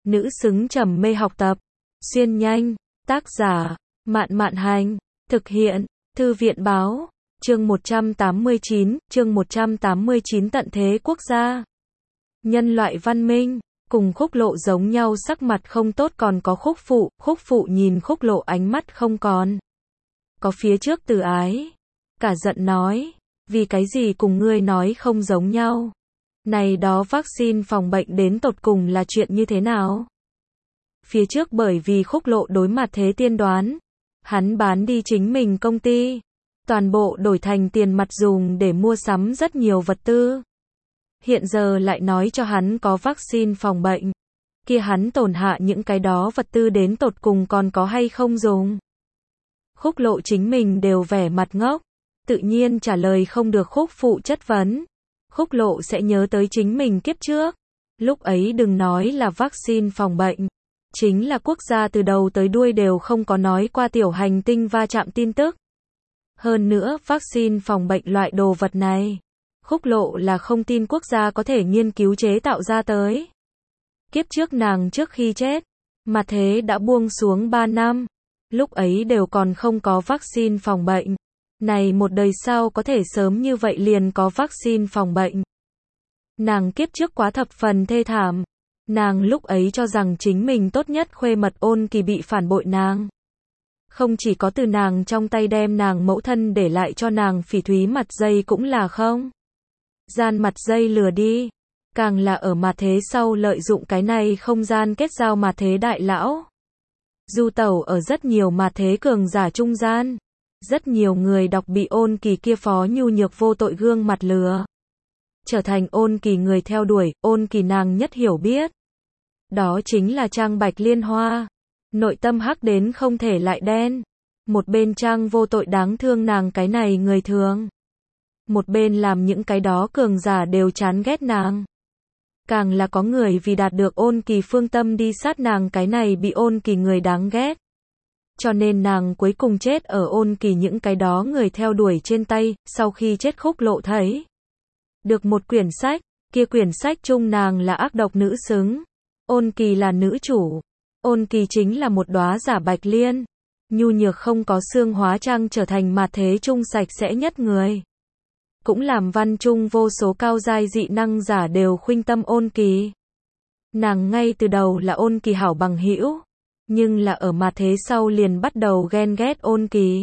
Nữ xứng trầm mê học tập. Xuyên nhanh. Tác giả, Mạn Mạn Hành. Thực hiện, Thư viện Báo. Chương 189 Tận thế quốc gia. Nhân loại văn minh, cùng Khúc Lộ giống nhau sắc mặt không tốt còn có Khúc Phụ nhìn Khúc Lộ ánh mắt không còn có phía trước từ ái. Cả giận nói, vì cái gì cùng ngươi nói không giống nhau? Này đó vaccine phòng bệnh đến tột cùng là chuyện như thế nào? Phía trước bởi vì Khúc Lộ đối mặt thế tiên đoán, hắn bán đi chính mình công ty, toàn bộ đổi thành tiền mặt dùng để mua sắm rất nhiều vật tư. Hiện giờ lại nói cho hắn có vaccine phòng bệnh, kia hắn tổn hạ những cái đó vật tư đến tột cùng còn có hay không dùng. Khúc Lộ chính mình đều vẻ mặt ngốc, tự nhiên trả lời không được Khúc Phụ chất vấn. Khúc Lộ sẽ nhớ tới chính mình kiếp trước, lúc ấy đừng nói là vaccine phòng bệnh, chính là quốc gia từ đầu tới đuôi đều không có nói qua tiểu hành tinh va chạm tin tức. Hơn nữa vaccine phòng bệnh loại đồ vật này, Khúc Lộ là không tin quốc gia có thể nghiên cứu chế tạo ra tới. Kiếp trước nàng trước khi chết, mà thế đã buông xuống 3 năm, lúc ấy đều còn không có vaccine phòng bệnh. Này một đời sau có thể sớm như vậy liền có vaccine phòng bệnh. Nàng kiếp trước quá thập phần thê thảm. Nàng lúc ấy cho rằng chính mình tốt nhất khuê mật Ôn Kỳ bị phản bội nàng. Không chỉ có từ nàng trong tay đem nàng mẫu thân để lại cho nàng phỉ thúy mặt dây cũng là không gian mặt dây lừa đi. Càng là ở mặt thế sau lợi dụng cái này không gian kết giao mặt thế đại lão. Du tẩu ở rất nhiều mặt thế cường giả trung gian. Rất nhiều người đọc bị Ôn Kỳ kia phó nhu nhược vô tội gương mặt lừa. Trở thành Ôn Kỳ người theo đuổi, Ôn Kỳ nàng nhất hiểu biết. Đó chính là Trang Bạch Liên Hoa. Nội tâm hắc đến không thể lại đen. Một bên Trang vô tội đáng thương nàng cái này người thường. Một bên làm những cái đó cường giả đều chán ghét nàng. Càng là có người vì đạt được Ôn Kỳ phương tâm đi sát nàng cái này bị Ôn Kỳ người đáng ghét. Cho nên nàng cuối cùng chết ở Ôn Kỳ những cái đó người theo đuổi trên tay. Sau khi chết Khúc Lộ thấy được một quyển sách, kia quyển sách chung nàng là ác độc nữ xứng, Ôn Kỳ là nữ chủ. Ôn Kỳ chính là một đóa giả bạch liên, nhu nhược không có xương hóa trang trở thành mặt thế chung sạch sẽ nhất người. Cũng làm văn chung vô số cao giai dị năng giả đều khuynh tâm Ôn Kỳ. Nàng ngay từ đầu là Ôn Kỳ hảo bằng hữu, nhưng là ở mặt thế sau liền bắt đầu ghen ghét Ôn Kỳ.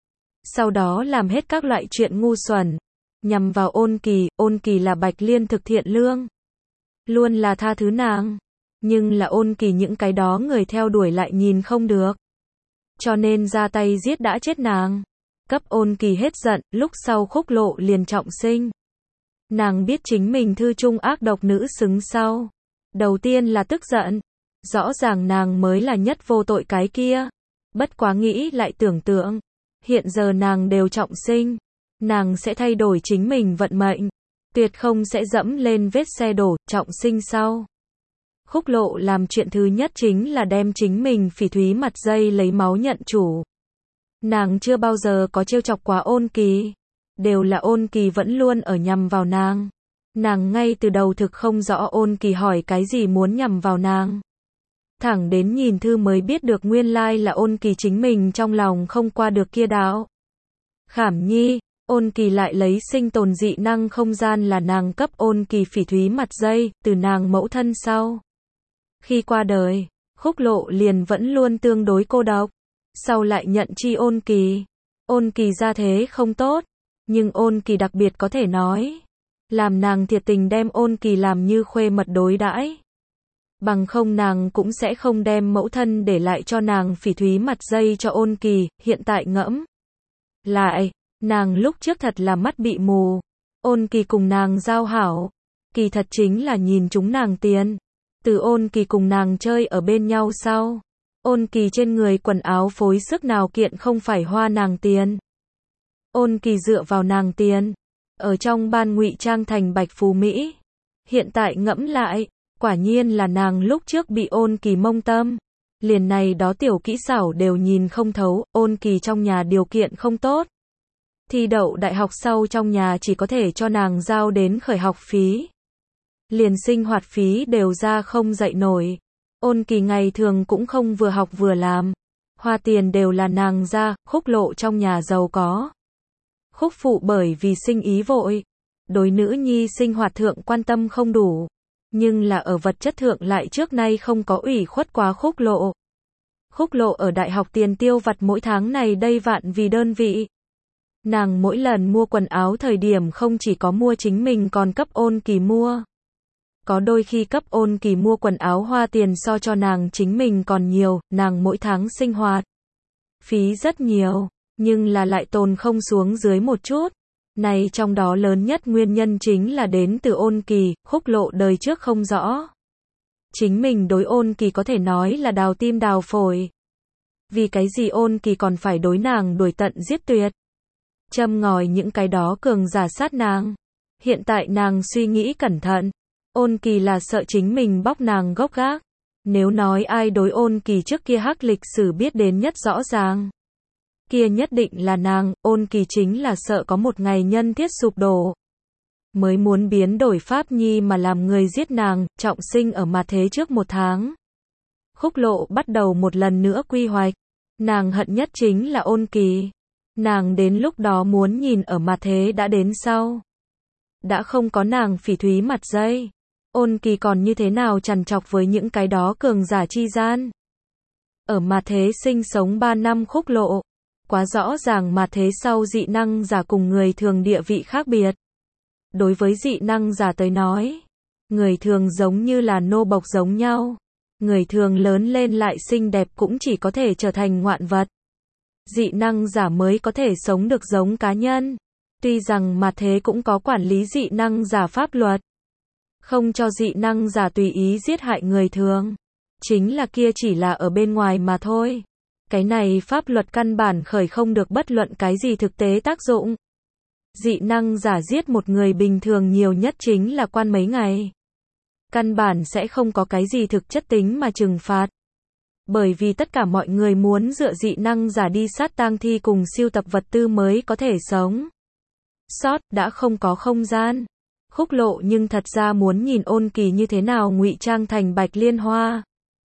Sau đó làm hết các loại chuyện ngu xuẩn, nhằm vào Ôn Kỳ là bạch liên thực thiện lương, luôn là tha thứ nàng. Nhưng là Ôn Kỳ những cái đó người theo đuổi lại nhìn không được. Cho nên ra tay giết đã chết nàng. Cấp Ôn Kỳ hết giận, lúc sau Khúc Lộ liền trọng sinh. Nàng biết chính mình thư trung ác độc nữ xứng sau. Đầu tiên là tức giận. Rõ ràng nàng mới là nhất vô tội cái kia. Bất quá nghĩ lại tưởng tượng. Hiện giờ nàng đều trọng sinh. Nàng sẽ thay đổi chính mình vận mệnh. Tuyệt không sẽ dẫm lên vết xe đổ, trọng sinh sau. Khúc Lộ làm chuyện thứ nhất chính là đem chính mình phỉ thúy mặt dây lấy máu nhận chủ. Nàng chưa bao giờ có trêu chọc quá Ôn Kỳ. Đều là Ôn Kỳ vẫn luôn ở nhằm vào nàng. Nàng ngay từ đầu thực không rõ Ôn Kỳ hỏi cái gì muốn nhằm vào nàng. Thẳng đến nhìn thư mới biết được nguyên lai là Ôn Kỳ chính mình trong lòng không qua được kia đạo khảm nhi. Ôn Kỳ lại lấy sinh tồn dị năng không gian là nàng cấp Ôn Kỳ phỉ thúy mặt dây, từ nàng mẫu thân sau. Khi qua đời, Khúc Lộ liền vẫn luôn tương đối cô độc. Sau lại nhận chi Ôn Kỳ. Ôn Kỳ gia thế không tốt, nhưng Ôn Kỳ đặc biệt có thể nói. Làm nàng thiệt tình đem Ôn Kỳ làm như khuê mật đối đãi. Bằng không nàng cũng sẽ không đem mẫu thân để lại cho nàng phỉ thúy mặt dây cho Ôn Kỳ. Hiện tại ngẫm lại, nàng lúc trước thật là mắt bị mù. Ôn Kỳ cùng nàng giao hảo, kỳ thật chính là nhìn chúng nàng tiền. Từ Ôn Kỳ cùng nàng chơi ở bên nhau sau, Ôn Kỳ trên người quần áo phối sức nào kiện không phải hoa nàng tiền. Ôn Kỳ dựa vào nàng tiền, ở trong ban ngụy trang thành bạch phú Mỹ. Hiện tại ngẫm lại, quả nhiên là nàng lúc trước bị Ôn Kỳ mông tâm. Liền này đó tiểu kỹ xảo đều nhìn không thấu. Ôn Kỳ trong nhà điều kiện không tốt. Thi đậu đại học sau trong nhà chỉ có thể cho nàng giao đến khởi học phí. Liền sinh hoạt phí đều ra không dậy nổi. Ôn Kỳ ngày thường cũng không vừa học vừa làm. Hoa tiền đều là nàng ra, Khúc Lộ trong nhà giàu có. Khúc phụ bởi vì sinh ý vội, đối nữ nhi sinh hoạt thượng quan tâm không đủ, nhưng là ở vật chất thượng lại trước nay không có ủy khuất quá Khúc Lộ. Khúc Lộ ở đại học tiền tiêu vặt mỗi tháng này đây vạn vì đơn vị. Nàng mỗi lần mua quần áo thời điểm không chỉ có mua chính mình còn cấp Ôn Kỳ mua. Có đôi khi cấp Ôn Kỳ mua quần áo hoa tiền so cho nàng chính mình còn nhiều, nàng mỗi tháng sinh hoạt phí rất nhiều, nhưng là lại tồn không xuống dưới một chút. Này trong đó lớn nhất nguyên nhân chính là đến từ Ôn Kỳ, Khúc Lộ đời trước không rõ. Chính mình đối Ôn Kỳ có thể nói là đào tim đào phổi. Vì cái gì Ôn Kỳ còn phải đối nàng đuổi tận giết tuyệt. Châm ngòi những cái đó cường giả sát nàng. Hiện tại nàng suy nghĩ cẩn thận. Ôn Kỳ là sợ chính mình bóc nàng gốc gác. Nếu nói ai đối Ôn Kỳ trước kia hắc lịch sử biết đến nhất rõ ràng, kia nhất định là nàng. Ôn Kỳ chính là sợ có một ngày nhân thiết sụp đổ, mới muốn biến đổi pháp nhi mà làm người giết nàng, trọng sinh ở mà thế trước một tháng. Khúc Lộ bắt đầu một lần nữa quy hoạch. Nàng hận nhất chính là Ôn Kỳ. Nàng đến lúc đó muốn nhìn ở mà thế đã đến sau. Đã không có nàng phỉ thúy mặt dây. Ôn Kỳ còn như thế nào chằn chọc với những cái đó cường giả chi gian. Ở mà thế sinh sống 3 năm Khúc Lộ. Quá rõ ràng mà thế sau dị năng giả cùng người thường địa vị khác biệt. Đối với dị năng giả tới nói, người thường giống như là nô bộc giống nhau. Người thường lớn lên lại xinh đẹp cũng chỉ có thể trở thành ngoạn vật. Dị năng giả mới có thể sống được giống cá nhân. Tuy rằng mà thế cũng có quản lý dị năng giả pháp luật. Không cho dị năng giả tùy ý giết hại người thường. Chính là kia chỉ là ở bên ngoài mà thôi. Cái này pháp luật căn bản khởi không được bất luận cái gì thực tế tác dụng. Dị năng giả giết một người bình thường nhiều nhất chính là quan mấy ngày. Căn bản sẽ không có cái gì thực chất tính mà trừng phạt. Bởi vì tất cả mọi người muốn dựa dị năng giả đi sát tang thi cùng siêu tập vật tư mới có thể sống sót, đã không có không gian. Khúc Lộ nhưng thật ra muốn nhìn Ôn Kỳ như thế nào ngụy trang thành Bạch Liên Hoa.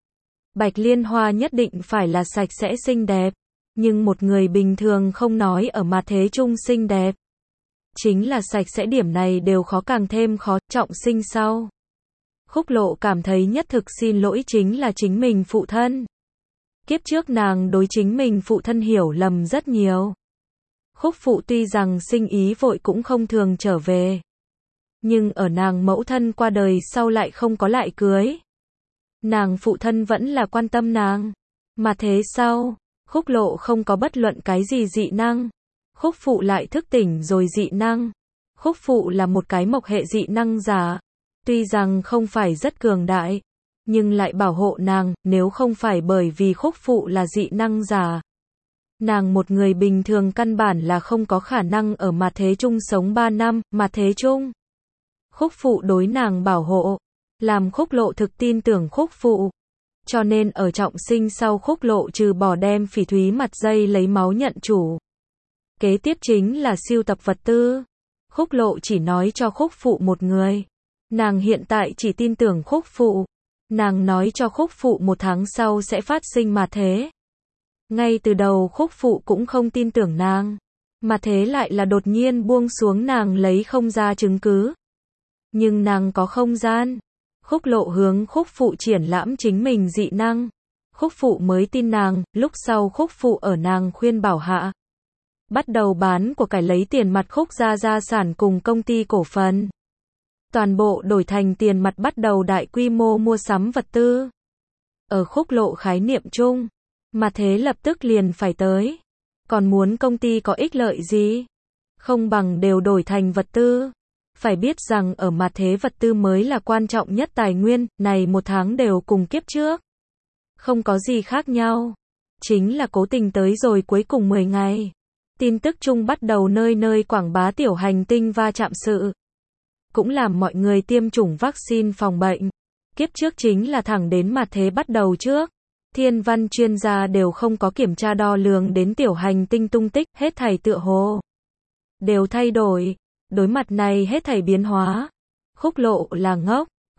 Bạch Liên Hoa nhất định phải là sạch sẽ xinh đẹp, nhưng một người bình thường không nói ở mà thế chung xinh đẹp. Chính là sạch sẽ điểm này đều khó, càng thêm khó, trọng sinh sau. Khúc Lộ cảm thấy nhất thực xin lỗi chính là chính mình phụ thân. Kiếp trước nàng đối chính mình phụ thân hiểu lầm rất nhiều. Khúc phụ tuy rằng sinh ý vội cũng không thường trở về. Nhưng ở nàng mẫu thân qua đời sau lại không có lại cưới. Nàng phụ thân vẫn là quan tâm nàng. Mà thế sau, Khúc Lộ không có bất luận cái gì dị năng. Khúc phụ lại thức tỉnh rồi dị năng. Khúc phụ là một cái mộc hệ dị năng giả. Tuy rằng không phải rất cường đại, nhưng lại bảo hộ nàng, nếu không phải bởi vì Khúc phụ là dị năng giả. Nàng một người bình thường căn bản là không có khả năng ở mà thế chung sống 3 năm, mà thế chung. Khúc phụ đối nàng bảo hộ, làm Khúc Lộ thực tin tưởng Khúc phụ. Cho nên ở trọng sinh sau Khúc Lộ trừ bỏ đem phỉ thúy mặt dây lấy máu nhận chủ. Kế tiếp chính là siêu tập vật tư. Khúc Lộ chỉ nói cho Khúc phụ một người. Nàng hiện tại chỉ tin tưởng Khúc phụ. Nàng nói cho Khúc phụ một tháng sau sẽ phát sinh mà thế. Ngay từ đầu Khúc phụ cũng không tin tưởng nàng. Mà thế lại là đột nhiên buông xuống nàng lấy không ra chứng cứ. Nhưng nàng có không gian. Khúc Lộ hướng Khúc phụ triển lãm chính mình dị năng. Khúc phụ mới tin nàng, lúc sau Khúc phụ ở nàng khuyên bảo hạ. Bắt đầu bán của cải lấy tiền mặt Khúc gia sản cùng công ty cổ phần. Toàn bộ đổi thành tiền mặt bắt đầu đại quy mô mua sắm vật tư. Ở Khúc Lộ khái niệm chung, mà thế lập tức liền phải tới. Còn muốn công ty có ích lợi gì? Không bằng đều đổi thành vật tư. Phải biết rằng ở mà thế vật tư mới là quan trọng nhất tài nguyên, này một tháng đều cùng kiếp trước. Không có gì khác nhau. Chính là cố tình tới rồi cuối cùng 10 ngày. Tin tức chung bắt đầu nơi nơi quảng bá tiểu hành tinh va chạm sự. Cũng làm mọi người tiêm chủng vaccine phòng bệnh. Kiếp trước chính là thẳng đến mà thế bắt đầu trước. Thiên văn chuyên gia đều không có kiểm tra đo lường đến tiểu hành tinh tung tích, hết thảy tựa hồ đều thay đổi. Đối mặt này hết thảy biến hóa. Khúc Lộ là ngốc,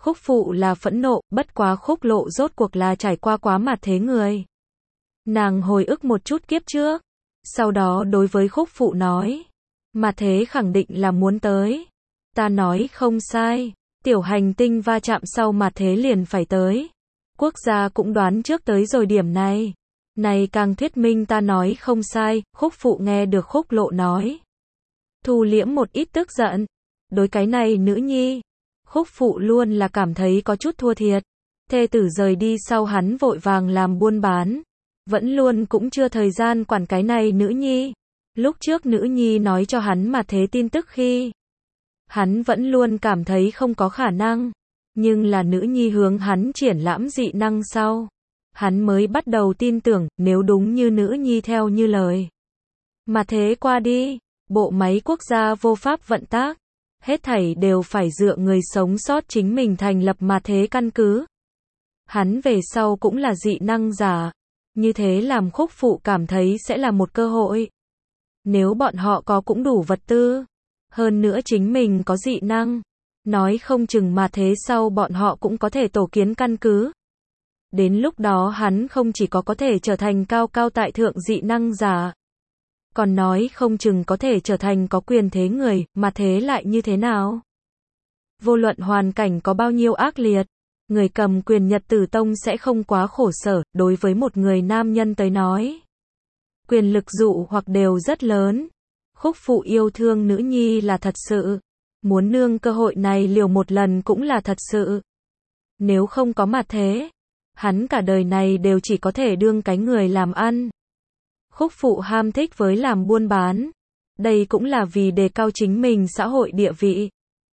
Khúc phụ là phẫn nộ, bất quá Khúc Lộ rốt cuộc là trải qua quá mặt thế người. Nàng hồi ức một chút kiếp trước. Sau đó đối với Khúc phụ nói. Mặt thế khẳng định là muốn tới. Ta nói không sai. Tiểu hành tinh va chạm sau mặt thế liền phải tới. Quốc gia cũng đoán trước tới rồi điểm này. Này càng thuyết minh ta nói không sai. Khúc phụ nghe được Khúc Lộ nói. Thu liễm một ít tức giận. Đối cái này nữ nhi. Khúc phụ luôn là cảm thấy có chút thua thiệt. Thê tử rời đi sau hắn vội vàng làm buôn bán. Vẫn luôn cũng chưa thời gian quản cái này nữ nhi. Lúc trước nữ nhi nói cho hắn mà thế tin tức khi. Hắn vẫn luôn cảm thấy không có khả năng. Nhưng là nữ nhi hướng hắn triển lãm dị năng sau. Hắn mới bắt đầu tin tưởng nếu đúng như nữ nhi theo như lời. Mà thế qua đi, bộ máy quốc gia vô pháp vận tác. Hết thảy đều phải dựa người sống sót chính mình thành lập mà thế căn cứ. Hắn về sau cũng là dị năng giả. Như thế làm Khúc phụ cảm thấy sẽ là một cơ hội. Nếu bọn họ có cũng đủ vật tư. Hơn nữa chính mình có dị năng. Nói không chừng mà thế sau bọn họ cũng có thể tổ kiến căn cứ. Đến lúc đó hắn không chỉ có thể trở thành cao cao tại thượng dị năng giả. Còn nói không chừng có thể trở thành có quyền thế người, mà thế lại như thế nào? Vô luận hoàn cảnh có bao nhiêu ác liệt, người cầm quyền Nhật Tử Tông sẽ không quá khổ sở, đối với một người nam nhân tới nói. Quyền lực dụ hoặc đều rất lớn. Khúc phụ yêu thương nữ nhi là thật sự. Muốn nương cơ hội này liều một lần cũng là thật sự. Nếu không có mặt thế, hắn cả đời này đều chỉ có thể đương cái người làm ăn. Khúc phụ ham thích với làm buôn bán. Đây cũng là vì đề cao chính mình xã hội địa vị.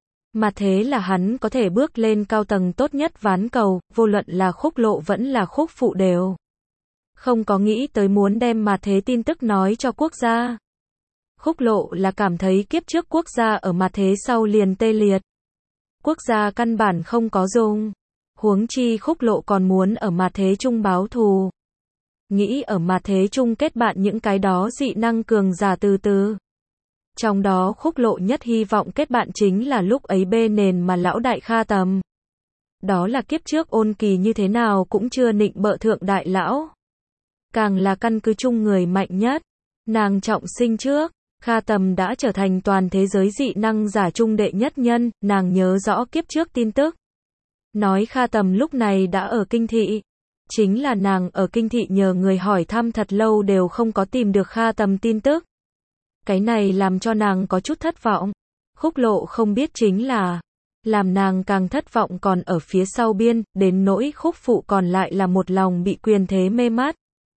Mà thế là hắn có thể bước lên cao tầng tốt nhất ván cầu, vô luận là Khúc Lộ vẫn là Khúc phụ đều. Không có nghĩ tới muốn đem mà thế tin tức nói cho quốc gia. Khúc Lộ là cảm thấy kiếp trước quốc gia ở mà thế sau liền tê liệt. Quốc gia căn bản không có dùng. Huống chi Khúc Lộ còn muốn ở mà thế chung báo thù. Nghĩ ở mà thế chung kết bạn những cái đó dị năng cường giả từ từ. Trong đó Khúc Lộ nhất hy vọng kết bạn chính là lúc ấy bê nền mà lão đại Kha Tầm. Đó là kiếp trước Ôn Kỳ như thế nào cũng chưa nịnh bợ thượng đại lão. Càng là căn cứ chung người mạnh nhất. Nàng trọng sinh trước, Kha Tầm đã trở thành toàn thế giới dị năng giả trung đệ nhất nhân, nàng nhớ rõ kiếp trước tin tức. Nói Kha Tầm lúc này đã ở kinh thị. Chính là nàng ở kinh thị nhờ người hỏi thăm thật lâu đều không có tìm được Kha Tầm tin tức. Cái này làm cho nàng có chút thất vọng. Khúc Lộ không biết chính là, làm nàng càng thất vọng còn ở phía sau biên, đến nỗi Khúc phụ còn lại là một lòng bị quyền thế mê mắt.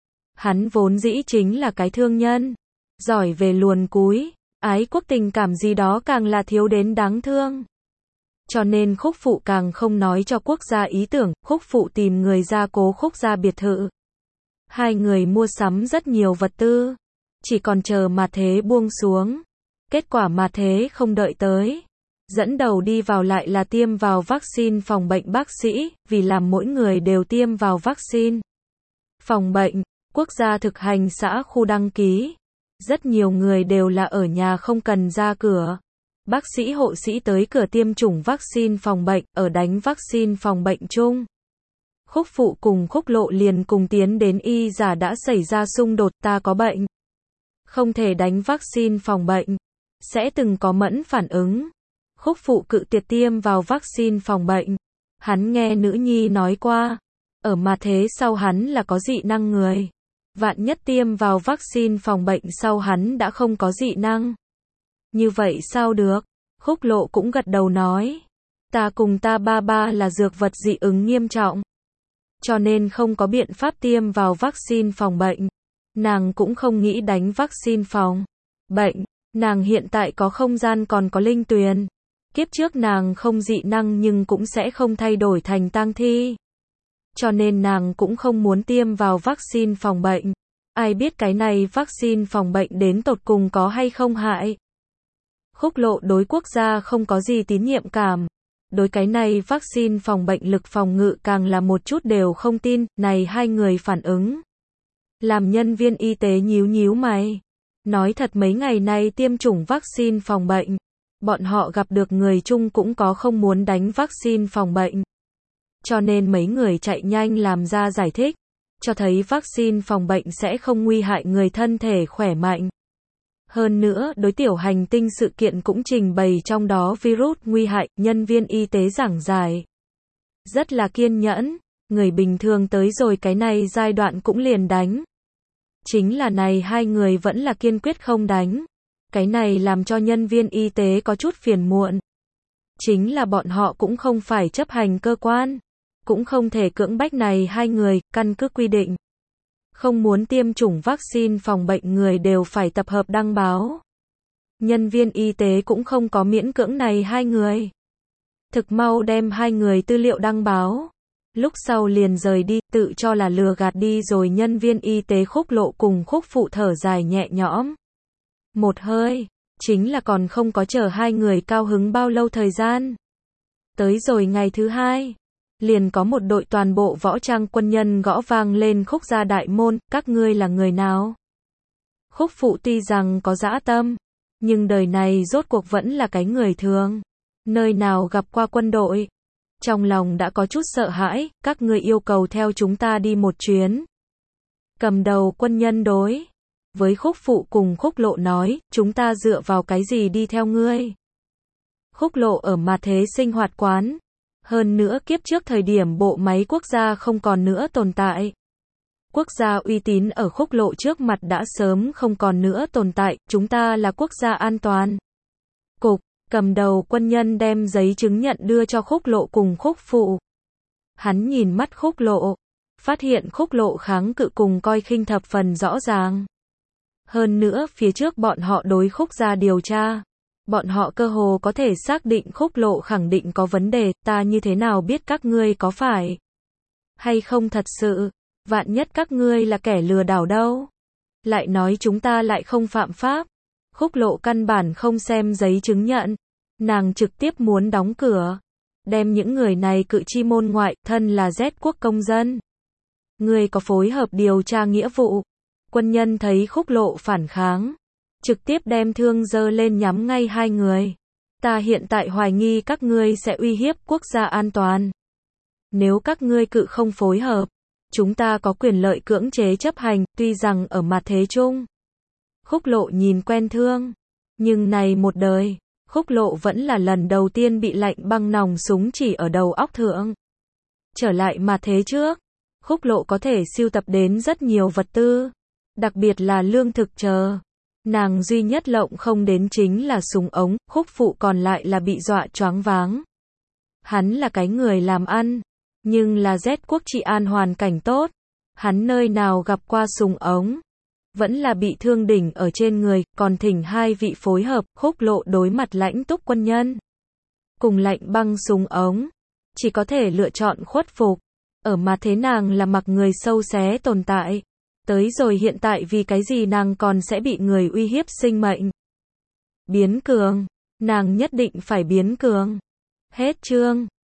Hắn vốn dĩ chính là cái thương nhân, giỏi về luồn cúi, ái quốc tình cảm gì đó càng là thiếu đến đáng thương. Cho nên Khúc phụ càng không nói cho quốc gia ý tưởng, Khúc phụ tìm người ra cố Khúc gia biệt thự. Hai người mua sắm rất nhiều vật tư, chỉ còn chờ mà thế buông xuống. Kết quả mà thế không đợi tới. Dẫn đầu đi vào lại là tiêm vào vaccine phòng bệnh bác sĩ, vì làm mỗi người đều tiêm vào vaccine phòng bệnh. Quốc gia thực hành xã khu đăng ký. Rất nhiều người đều là ở nhà không cần ra cửa. Bác sĩ hộ sĩ tới cửa tiêm chủng vaccine phòng bệnh, ở đánh vaccine phòng bệnh chung. Khúc phụ cùng Khúc Lộ liền cùng tiến đến y giả đã xảy ra xung đột, ta có bệnh. Không thể đánh vaccine phòng bệnh. Sẽ từng có mẫn phản ứng. Khúc phụ cự tuyệt tiêm vào vaccine phòng bệnh. Hắn nghe nữ nhi nói qua. Ở mà thế sau hắn là có dị năng người. Vạn nhất tiêm vào vaccine phòng bệnh sau hắn đã không có dị năng. Như vậy sao được? Khúc Lộ cũng gật đầu nói. Ta cùng ta ba là dược vật dị ứng nghiêm trọng. Cho nên không có biện pháp tiêm vào vaccine phòng bệnh. Nàng cũng không nghĩ đánh vaccine phòng bệnh. Nàng hiện tại có không gian còn có linh tuyền. Kiếp trước nàng không dị năng nhưng cũng sẽ không thay đổi thành tang thi. Cho nên nàng cũng không muốn tiêm vào vaccine phòng bệnh. Ai biết cái này vaccine phòng bệnh đến tột cùng có hay không hại. Khúc Lộ đối quốc gia không có gì tín nhiệm cảm. Đối cái này vaccine phòng bệnh lực phòng ngự càng là một chút đều không tin. Này hai người phản ứng. Làm nhân viên y tế nhíu nhíu mày. Nói thật mấy ngày nay tiêm chủng vaccine phòng bệnh. Bọn họ gặp được người chung cũng có không muốn đánh vaccine phòng bệnh. Cho nên mấy người chạy nhanh làm ra giải thích, cho thấy vaccine phòng bệnh sẽ không nguy hại người thân thể khỏe mạnh. Hơn nữa, đối tiểu hành tinh sự kiện cũng trình bày trong đó virus nguy hại, nhân viên y tế giảng giải. Rất là kiên nhẫn, người bình thường tới rồi cái này giai đoạn cũng liền đánh. Chính là này hai người vẫn là kiên quyết không đánh. Cái này làm cho nhân viên y tế có chút phiền muộn. Chính là bọn họ cũng không phải chấp hành cơ quan, cũng không thể cưỡng bách này hai người, căn cứ quy định. Không muốn tiêm chủng vaccine phòng bệnh người đều phải tập hợp đăng báo. Nhân viên y tế cũng không có miễn cưỡng này hai người. Thực mau đem hai người tư liệu đăng báo. Lúc sau liền rời đi, tự cho là lừa gạt đi rồi nhân viên y tế Khúc Lộ cùng Khúc Phụ thở dài nhẹ nhõm. Một hơi, chính là còn không có chờ hai người cao hứng bao lâu thời gian. Tới rồi ngày thứ hai, liền có một đội toàn bộ võ trang quân nhân gõ vang lên Khúc gia đại môn, các ngươi là người nào? Khúc Phụ tuy rằng có dã tâm, nhưng đời này rốt cuộc vẫn là cái người thường. Nơi nào gặp qua quân đội. Trong lòng đã có chút sợ hãi, các ngươi yêu cầu theo chúng ta đi một chuyến. Cầm đầu quân nhân đối với Khúc Phụ cùng Khúc Lộ nói, chúng ta dựa vào cái gì đi theo ngươi? Khúc Lộ ở mà thế sinh hoạt quán. Hơn nữa kiếp trước thời điểm bộ máy quốc gia không còn nữa tồn tại. Quốc gia uy tín ở Khúc Lộ trước mặt đã sớm không còn nữa tồn tại, chúng ta là quốc gia an toàn. Cục, cầm đầu quân nhân đem giấy chứng nhận đưa cho Khúc Lộ cùng Khúc Phụ. Hắn nhìn mắt Khúc Lộ, phát hiện Khúc Lộ kháng cự cùng coi khinh thập phần rõ ràng. Hơn nữa phía trước bọn họ đối Khúc gia điều tra. Bọn họ cơ hồ có thể xác định Khúc Lộ khẳng định có vấn đề, ta như thế nào biết các ngươi có phải hay không thật sự, vạn nhất các ngươi là kẻ lừa đảo đâu. Lại nói chúng ta lại không phạm pháp. Khúc Lộ căn bản không xem giấy chứng nhận, nàng trực tiếp muốn đóng cửa, đem những người này cự chi môn ngoại, thân là Z quốc công dân. Người có phối hợp điều tra nghĩa vụ. Quân nhân thấy Khúc Lộ phản kháng, trực tiếp đem thương giơ lên nhắm ngay hai người. Ta hiện tại hoài nghi các ngươi sẽ uy hiếp quốc gia an toàn. Nếu các ngươi cự không phối hợp, chúng ta có quyền lợi cưỡng chế chấp hành, tuy rằng ở mặt thế chung. Khúc Lộ nhìn quen thương, nhưng này một đời, Khúc Lộ vẫn là lần đầu tiên bị lạnh băng nòng súng chỉ ở đầu óc thượng. Trở lại mặt thế trước, Khúc Lộ có thể sưu tập đến rất nhiều vật tư, đặc biệt là lương thực chờ. Nàng duy nhất lộng không đến chính là súng ống, Khúc Phụ còn lại là bị dọa choáng váng. Hắn là cái người làm ăn, nhưng là Z quốc trị an hoàn cảnh tốt, hắn nơi nào gặp qua súng ống. Vẫn là bị thương đỉnh ở trên người, còn thỉnh hai vị phối hợp, Khúc Lộ đối mặt lãnh túc quân nhân. Cùng lạnh băng súng ống, chỉ có thể lựa chọn khuất phục. Ở mà thế nàng là mặc người sâu xé tồn tại. Tới rồi hiện tại vì cái gì nàng còn sẽ bị người uy hiếp sinh mệnh. Biến cường, nàng nhất định phải biến cường. Hết chương.